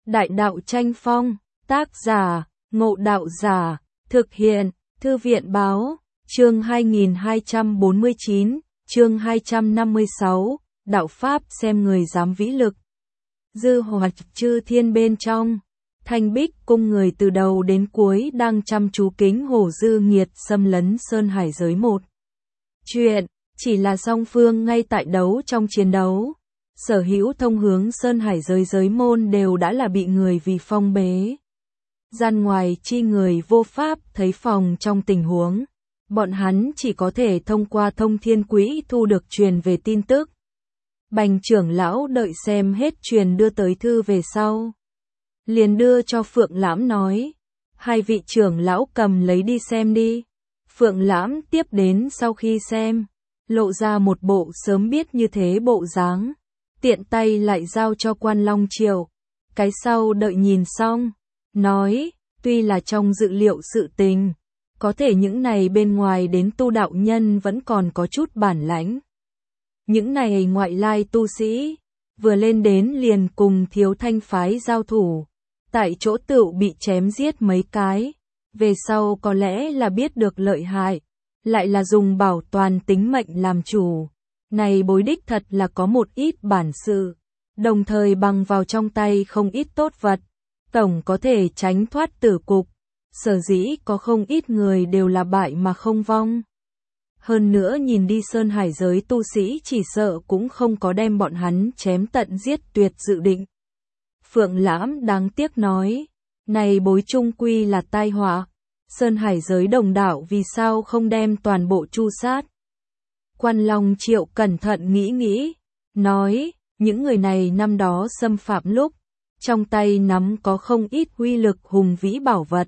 Đại đạo tranh phong, tác giả, Ngộ Đạo Giả, thực hiện, Thư viện báo, chương 2249, chương 256, đạo pháp xem người dám vĩ lực. Dư Hoạch Chư Thiên bên trong, Thanh Bích cung người từ đầu đến cuối đang chăm chú kính Hổ Dư Nghiệt xâm lấn Sơn Hải giới một. Chuyện, chỉ là song phương ngay tại đấu trong chiến đấu. Sở hữu thông hướng Sơn Hải giới môn đều đã là bị người vì phong bế. Gian ngoài chi người vô pháp thấy phòng trong tình huống. Bọn hắn chỉ có thể thông qua thông thiên quỹ thu được truyền về tin tức. Bành trưởng lão đợi xem hết truyền đưa tới thư về sau. Liền đưa cho Phượng Lãm nói. Hai vị trưởng lão cầm lấy đi xem đi. Phượng Lãm tiếp đến sau khi xem. Lộ ra một bộ sớm biết như thế bộ dáng. Tiện tay lại giao cho Quan Long Triều. Cái sau đợi nhìn xong. Nói, tuy là trong dự liệu sự tình. Có thể những này bên ngoài đến tu đạo nhân vẫn còn có chút bản lãnh. Những này ngoại lai tu sĩ, vừa lên đến liền cùng Thiếu Thanh phái giao thủ, tại chỗ tựu bị chém giết mấy cái, về sau có lẽ là biết được lợi hại, lại là dùng bảo toàn tính mệnh làm chủ. Này bối đích thật là có một ít bản sự, đồng thời bằng vào trong tay không ít tốt vật, tổng có thể tránh thoát tử cục. Sở dĩ có không ít người đều là bại mà không vong. Hơn nữa nhìn đi Sơn Hải giới tu sĩ chỉ sợ cũng không có đem bọn hắn chém tận giết tuyệt dự định. Phượng Lãm đáng tiếc nói, này bối trung quy là tai họa, Sơn Hải giới đồng đạo vì sao không đem toàn bộ tru sát. Quan Long Triệu cẩn thận nghĩ, nói, những người này năm đó xâm phạm lúc, trong tay nắm có không ít uy lực hùng vĩ bảo vật.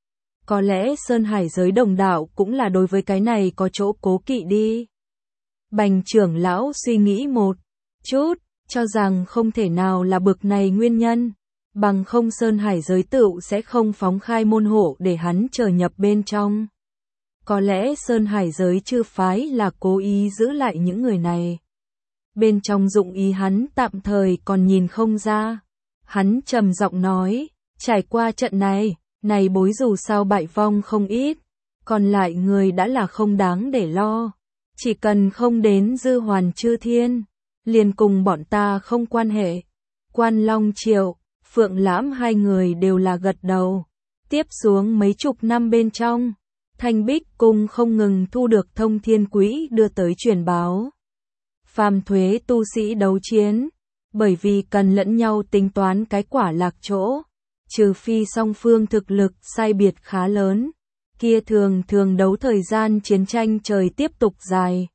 Có lẽ Sơn Hải giới đồng đạo cũng là đối với cái này có chỗ cố kỵ đi. Bành trưởng lão suy nghĩ một chút, cho rằng không thể nào là bực này nguyên nhân, bằng không Sơn Hải giới tựu sẽ không phóng khai môn hộ để hắn trở nhập bên trong. Có lẽ Sơn Hải giới chư phái là cố ý giữ lại những người này. Bên trong dụng ý hắn tạm thời còn nhìn không ra. Hắn trầm giọng nói, trải qua trận này, này bối dù sao bại vong không ít, còn lại người đã là không đáng để lo. Chỉ cần không đến Dư Hoàn Chư Thiên, liền cùng bọn ta không quan hệ. Quan Long Triều, Phượng Lãm hai người đều là gật đầu. Tiếp xuống mấy chục năm bên trong, Thanh Bích cung không ngừng thu được thông thiên quỹ đưa tới truyền báo. Phàm thuế tu sĩ đấu chiến, bởi vì cần lẫn nhau tính toán cái quả lạc chỗ. Trừ phi song phương thực lực sai biệt khá lớn, kia thường đấu thời gian chiến tranh trời tiếp tục dài.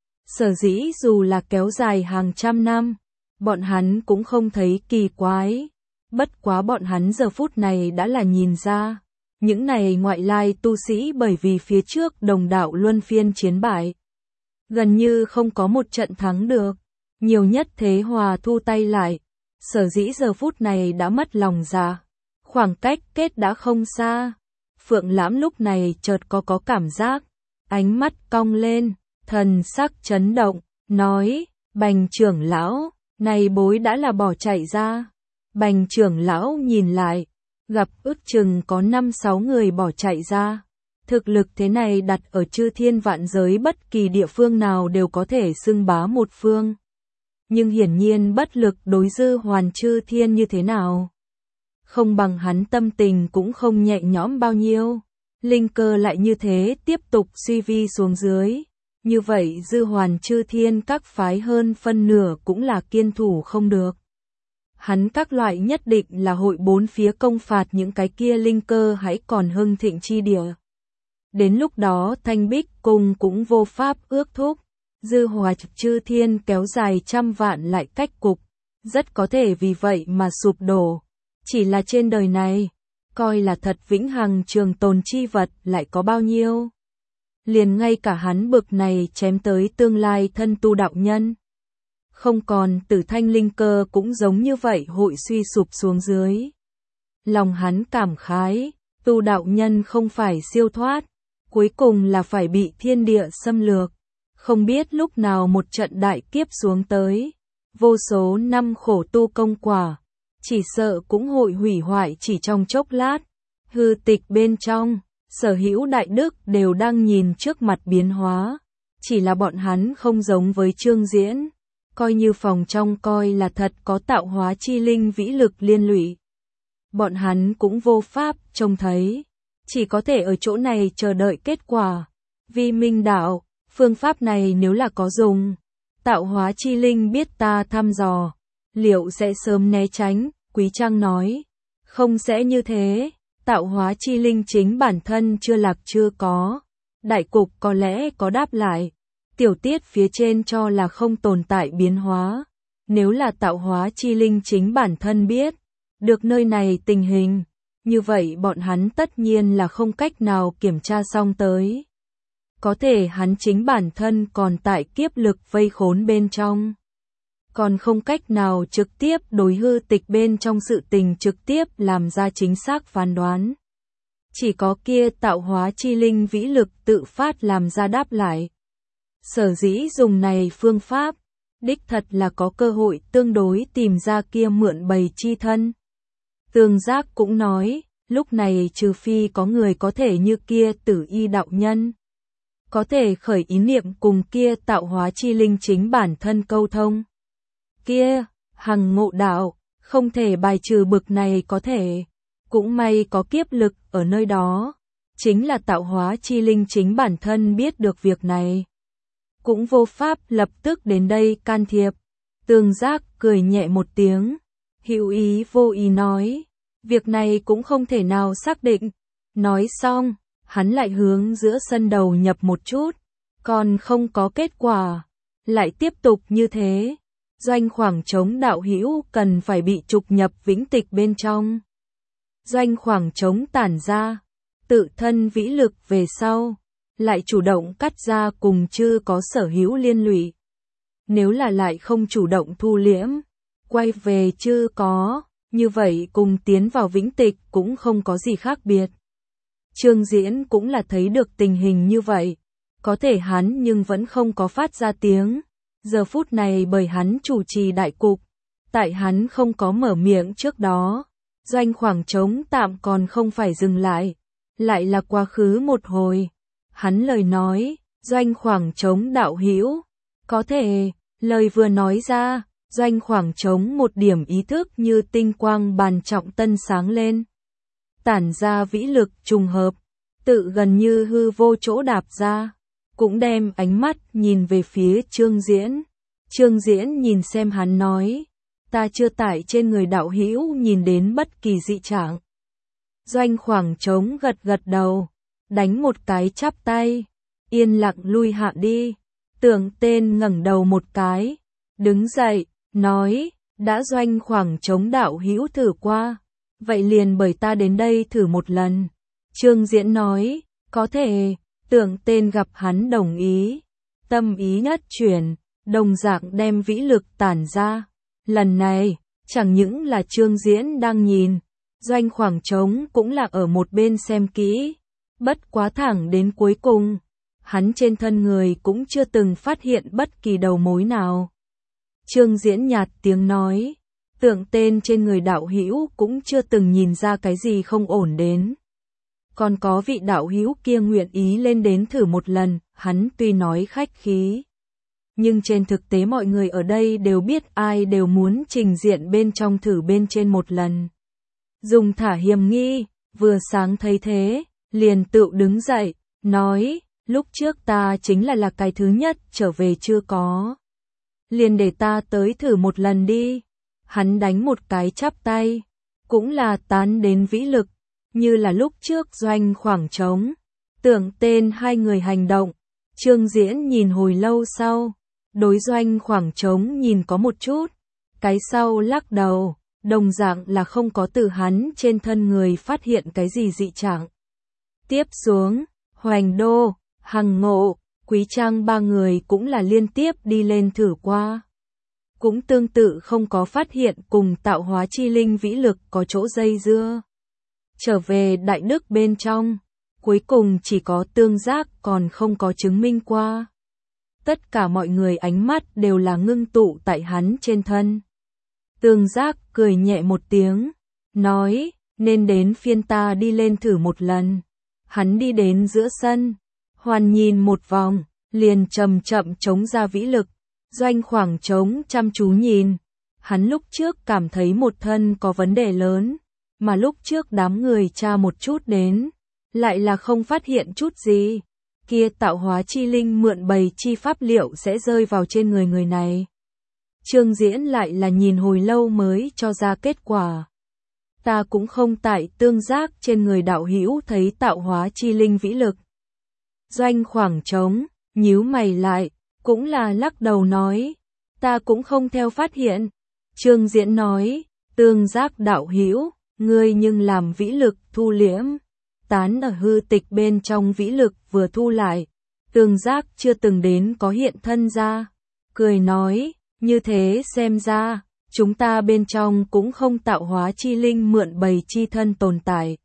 Sở dĩ dù là kéo dài hàng trăm năm, bọn hắn cũng không thấy kỳ quái. Bất quá bọn hắn giờ phút này đã là nhìn ra, những này ngoại lai tu sĩ bởi vì phía trước đồng đạo luân phiên chiến bại. Gần như không có một trận thắng được, nhiều nhất thế hòa thu tay lại. Sở dĩ giờ phút này đã mất lòng dạ. Khoảng cách kết đã không xa. Phượng Lãm lúc này chợt có cảm giác, ánh mắt cong lên, thần sắc chấn động, nói, Bành trưởng lão, này bối đã là bỏ chạy ra. Bành trưởng lão nhìn lại, gặp ước chừng có 5-6 người bỏ chạy ra. Thực lực thế này đặt ở chư thiên vạn giới bất kỳ địa phương nào đều có thể xưng bá một phương. Nhưng hiển nhiên bất lực đối Dư Hoàn Chư Thiên như thế nào. Không bằng hắn tâm tình cũng không nhẹ nhõm bao nhiêu. Linh cơ lại như thế tiếp tục suy vi xuống dưới. Như vậy Dư Hoàn Chư Thiên các phái hơn phân nửa cũng là kiên thủ không được. Hắn các loại nhất định là hội bốn phía công phạt những cái kia linh cơ hãy còn hưng thịnh chi địa. Đến lúc đó Thanh Bích cung cũng vô pháp ước thúc. Dư Hoạch Chư Thiên kéo dài trăm vạn lại cách cục. Rất có thể vì vậy mà sụp đổ. Chỉ là trên đời này, coi là thật vĩnh hằng trường tồn chi vật lại có bao nhiêu. Liền ngay cả hắn bực này chém tới tương lai thân tu đạo nhân. Không còn Tử Thanh linh cơ cũng giống như vậy hội suy sụp xuống dưới. Lòng hắn cảm khái, tu đạo nhân không phải siêu thoát, cuối cùng là phải bị thiên địa xâm lược. Không biết lúc nào một trận đại kiếp xuống tới, vô số năm khổ tu công quả. chỉ sợ cũng hội hủy hoại chỉ trong chốc lát. Hư tịch bên trong, sở hữu đại đức đều đang nhìn trước mặt biến hóa, chỉ là bọn hắn không giống với Trương Diễn, coi như phòng trong coi là thật có tạo hóa chi linh vĩ lực liên lụy. Bọn hắn cũng vô pháp trông thấy, chỉ có thể ở chỗ này chờ đợi kết quả. Vi minh đạo, phương pháp này nếu là có dùng, tạo hóa chi linh biết ta thăm dò, liệu sẽ sớm né tránh, Quý Trang nói. Không sẽ như thế, tạo hóa chi linh chính bản thân chưa lạc chưa có. Đại cục có lẽ có đáp lại, tiểu tiết phía trên cho là không tồn tại biến hóa. Nếu là tạo hóa chi linh chính bản thân biết được nơi này tình hình, như vậy bọn hắn tất nhiên là không cách nào kiểm tra xong tới. Có thể hắn chính bản thân còn tại kiếp lực vây khốn bên trong, còn không cách nào trực tiếp đối hư tịch bên trong sự tình trực tiếp làm ra chính xác phán đoán. Chỉ có kia tạo hóa chi linh vĩ lực tự phát làm ra đáp lại. Sở dĩ dùng này phương pháp, đích thật là có cơ hội tương đối tìm ra kia mượn bầy chi thân. Tương Giác cũng nói, lúc này trừ phi có người có thể như kia Tử Y đạo nhân, có thể khởi ý niệm cùng kia tạo hóa chi linh chính bản thân câu thông. Kia, Hằng Ngộ đạo, không thể bài trừ bực này có thể, cũng may có kiếp lực ở nơi đó, chính là tạo hóa chi linh chính bản thân biết được việc này. Cũng vô pháp lập tức đến đây can thiệp. Tương Giác cười nhẹ một tiếng, hữu ý vô ý nói, việc này cũng không thể nào xác định. Nói xong, hắn lại hướng giữa sân đầu nhập một chút, còn không có kết quả, lại tiếp tục như thế. Doanh khoảng trống đạo hữu cần phải bị trục nhập vĩnh tịch bên trong. Doanh khoảng trống tản ra, tự thân vĩ lực về sau, lại chủ động cắt ra cùng chư có sở hữu liên lụy. Nếu là lại không chủ động thu liễm, quay về chư có, như vậy cùng tiến vào vĩnh tịch cũng không có gì khác biệt. Trương Diễn cũng là thấy được tình hình như vậy, có thể hắn nhưng vẫn không có phát ra tiếng. Giờ phút này bởi hắn chủ trì đại cục, tại hắn không có mở miệng trước đó, doanh khoảng trống tạm còn không phải dừng lại là quá khứ một hồi. Hắn lời nói, doanh khoảng trống đạo hữu, có thể, lời vừa nói ra, doanh khoảng trống một điểm ý thức như tinh quang bàn trọng tân sáng lên. Tản ra vĩ lực trùng hợp, tự gần như hư vô chỗ đạp ra, cũng đem ánh mắt nhìn về phía Trương Diễn. Trương Diễn nhìn xem hắn nói, ta chưa tại trên người đạo hữu nhìn đến bất kỳ dị trạng. Doanh khoảng trống gật gật đầu, đánh một cái chắp tay, yên lặng lui hạ đi. Tưởng Tên ngẩng đầu một cái, đứng dậy, nói, đã Doanh khoảng trống đạo hữu thử qua, vậy liền bởi ta đến đây thử một lần. Trương Diễn nói, có thể. Tưởng Tên gặp hắn đồng ý, tâm ý nhất chuyển, đồng dạng đem vĩ lực tản ra. Lần này, chẳng những là Trương Diễn đang nhìn, doanh khoảng trống cũng là ở một bên xem kỹ. Bất quá thẳng đến cuối cùng, hắn trên thân người cũng chưa từng phát hiện bất kỳ đầu mối nào. Trương Diễn nhạt tiếng nói, Tưởng Tên trên người đạo hữu cũng chưa từng nhìn ra cái gì không ổn đến. Còn có vị đạo hữu kia nguyện ý lên đến thử một lần, hắn tuy nói khách khí, nhưng trên thực tế mọi người ở đây đều biết ai đều muốn trình diện bên trong thử bên trên một lần. Dùng thả hiềm nghi, vừa sáng thấy thế, liền tự đứng dậy, nói, lúc trước ta chính là cái thứ nhất trở về chưa có. Liền để ta tới thử một lần đi. Hắn đánh một cái chắp tay, cũng là tán đến vĩ lực. Như là lúc trước doanh khoảng trống, Tưởng Tên hai người hành động. Trương Diễn nhìn hồi lâu sau, đối doanh khoảng trống nhìn có một chút, cái sau lắc đầu, đồng dạng là không có từ hắn trên thân người phát hiện cái gì dị trạng. Tiếp xuống, Hoành Đô, Hằng Ngộ, Quý Trang ba người cũng là liên tiếp đi lên thử qua. Cũng tương tự không có phát hiện cùng tạo hóa chi linh vĩ lực có chỗ dây dưa. Trở về Đại Đức bên trong, cuối cùng chỉ có Tương Giác còn không có chứng minh qua. Tất cả mọi người ánh mắt đều là ngưng tụ tại hắn trên thân. Tương Giác cười nhẹ một tiếng, nói, nên đến phiên ta đi lên thử một lần. Hắn đi đến giữa sân, hoàn nhìn một vòng, liền chậm chậm chống ra vĩ lực. Doanh Khoảng Trống chăm chú nhìn. Hắn lúc trước cảm thấy một thân có vấn đề lớn, mà lúc trước đám người tra một chút đến, lại là không phát hiện chút gì. Kia tạo hóa chi linh mượn bày chi pháp liệu sẽ rơi vào trên người người này. Trương Diễn lại là nhìn hồi lâu mới cho ra kết quả. Ta cũng không tại Tương Giác trên người đạo hữu thấy tạo hóa chi linh vĩ lực. Doanh Khoảng Trống nhíu mày lại, cũng là lắc đầu nói, ta cũng không theo phát hiện. Trương Diễn nói, Tương Giác đạo hữu, ngươi nhưng làm vĩ lực thu liễm, tán ở hư tịch bên trong vĩ lực vừa thu lại. Tương Giác chưa từng đến có hiện thân ra, cười nói, như thế xem ra, chúng ta bên trong cũng không tạo hóa chi linh mượn bày chi thân tồn tại.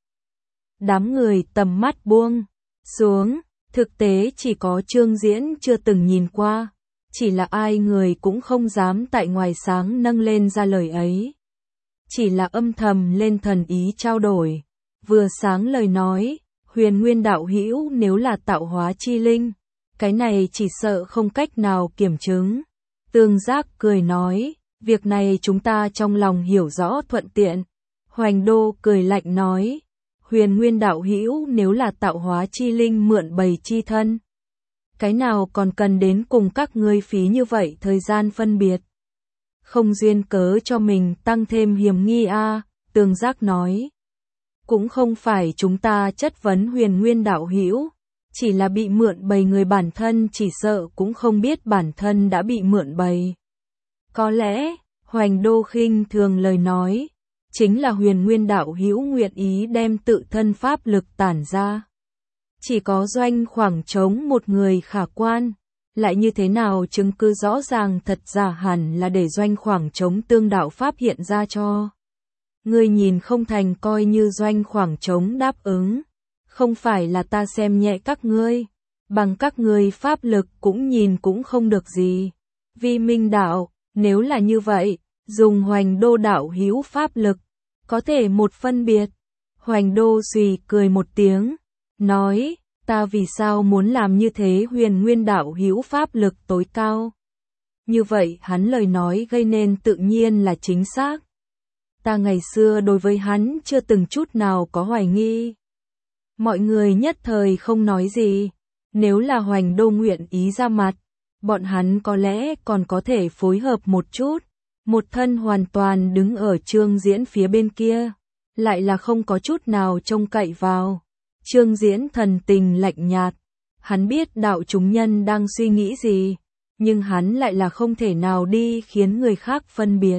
Đám người tầm mắt buông xuống, thực tế chỉ có Trương Diễn chưa từng nhìn qua, chỉ là ai người cũng không dám tại ngoài sáng nâng lên ra lời ấy. Chỉ là âm thầm lên thần ý trao đổi, vừa sáng lời nói, Huyền Nguyên đạo hữu nếu là tạo hóa chi linh, cái này chỉ sợ không cách nào kiểm chứng. Tương Giác cười nói, việc này chúng ta trong lòng hiểu rõ thuận tiện. Hoành Đô cười lạnh nói, Huyền Nguyên đạo hữu nếu là tạo hóa chi linh mượn bày chi thân, cái nào còn cần đến cùng các ngươi phí như vậy thời gian phân biệt. Không duyên cớ cho mình tăng thêm hiểm nghi a. Tương Giác nói, cũng không phải chúng ta chất vấn Huyền Nguyên đạo hữu, chỉ là bị mượn bày người bản thân chỉ sợ cũng không biết bản thân đã bị mượn bày. Có lẽ, Hoành Đô khinh thường lời nói, chính là Huyền Nguyên đạo hữu nguyện ý đem tự thân pháp lực tản ra. Chỉ có Doanh Khoảng Trống một người khả quan, lại như thế nào chứng cứ rõ ràng thật giả hẳn là để Doanh Khoảng Trống tương đạo pháp hiện ra cho. Ngươi nhìn không thành coi như Doanh Khoảng Trống đáp ứng, không phải là ta xem nhẹ các ngươi, bằng các ngươi pháp lực cũng nhìn cũng không được gì. Vi Minh đạo, nếu là như vậy, dùng Hoành Đô đạo hữu pháp lực, có thể một phân biệt. Hoành Đô xùy cười một tiếng, nói, ta vì sao muốn làm như thế? Huyền Nguyên đạo hữu pháp lực tối cao. Như vậy hắn lời nói gây nên tự nhiên là chính xác. Ta ngày xưa đối với hắn chưa từng chút nào có hoài nghi. Mọi người nhất thời không nói gì. Nếu là Hoành Đô nguyện ý ra mặt, bọn hắn có lẽ còn có thể phối hợp một chút. Một thân hoàn toàn đứng ở Trương Diễn phía bên kia, lại là không có chút nào trông cậy vào. Trương Diễn thần tình lạnh nhạt, hắn biết đạo chúng nhân đang suy nghĩ gì, nhưng hắn lại là không thể nào đi khiến người khác phân biệt.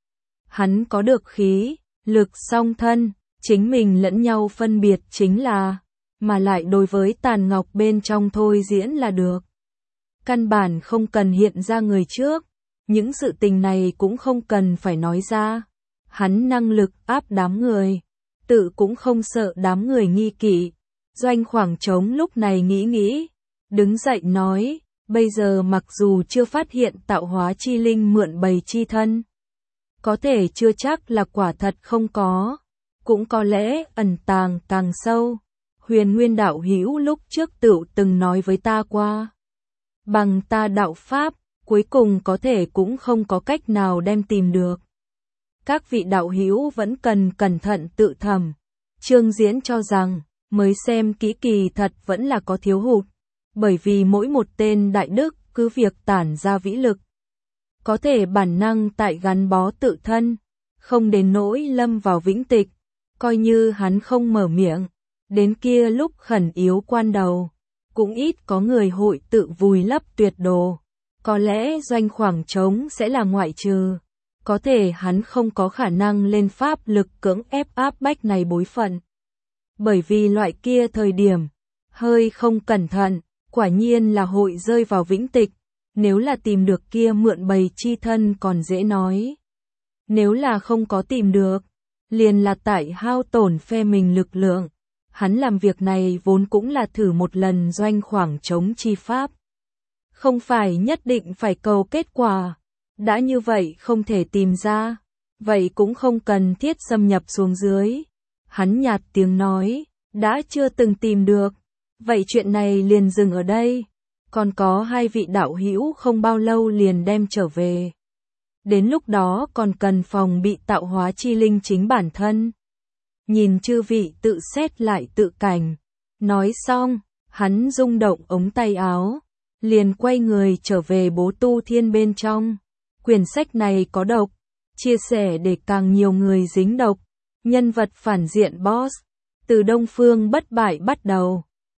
Hắn có được khí, lực song thân, chính mình lẫn nhau phân biệt chính là, mà lại đối với tàn ngọc bên trong thôi diễn là được. Căn bản không cần hiện ra người trước, những sự tình này cũng không cần phải nói ra. Hắn năng lực áp đám người, tự cũng không sợ đám người nghi kỵ. Doanh Khoảng Trống lúc này nghĩ, đứng dậy nói, bây giờ mặc dù chưa phát hiện tạo hóa chi linh mượn bày chi thân, có thể chưa chắc là quả thật không có, cũng có lẽ ẩn tàng càng sâu. Huyền Nguyên đạo hữu lúc trước tựu từng nói với ta qua, bằng ta đạo pháp, cuối cùng có thể cũng không có cách nào đem tìm được. Các vị đạo hữu vẫn cần cẩn thận tự thẩm. Trương Diễn cho rằng, mới xem kỹ kỳ thật vẫn là có thiếu hụt, bởi vì mỗi một tên đại đức cứ việc tản ra vĩ lực, có thể bản năng tại gắn bó tự thân, không đến nỗi lâm vào vĩnh tịch, coi như hắn không mở miệng, đến kia lúc khẩn yếu quan đầu, cũng ít có người hội tự vùi lấp tuyệt đồ. Có lẽ Doanh Khoảng Trống sẽ là ngoại trừ, có thể hắn không có khả năng lên pháp lực cưỡng ép áp bách này bối phận. Bởi vì loại kia thời điểm, hơi không cẩn thận, quả nhiên là hội rơi vào vĩnh tịch. Nếu là tìm được kia mượn bày chi thân còn dễ nói. Nếu là không có tìm được, liền là tại hao tổn phe mình lực lượng. Hắn làm việc này vốn cũng là thử một lần Doanh Khoảng Trống chi pháp. Không phải nhất định phải cầu kết quả. Đã như vậy không thể tìm ra, vậy cũng không cần thiết xâm nhập xuống dưới. Hắn nhạt tiếng nói, đã chưa từng tìm được, vậy chuyện này liền dừng ở đây. Còn có 2 vị đạo hữu không bao lâu liền đem trở về. Đến lúc đó còn cần phòng bị tạo hóa chi linh chính bản thân. Nhìn chư vị tự xét lại tự cảnh. Nói xong, hắn rung động ống tay áo, liền quay người trở về Bố Tu Thiên bên trong. Quyển sách này có độc, chia sẻ để càng nhiều người dính độc. Nhân vật phản diện boss, từ Đông Phương Bất Bại bắt đầu.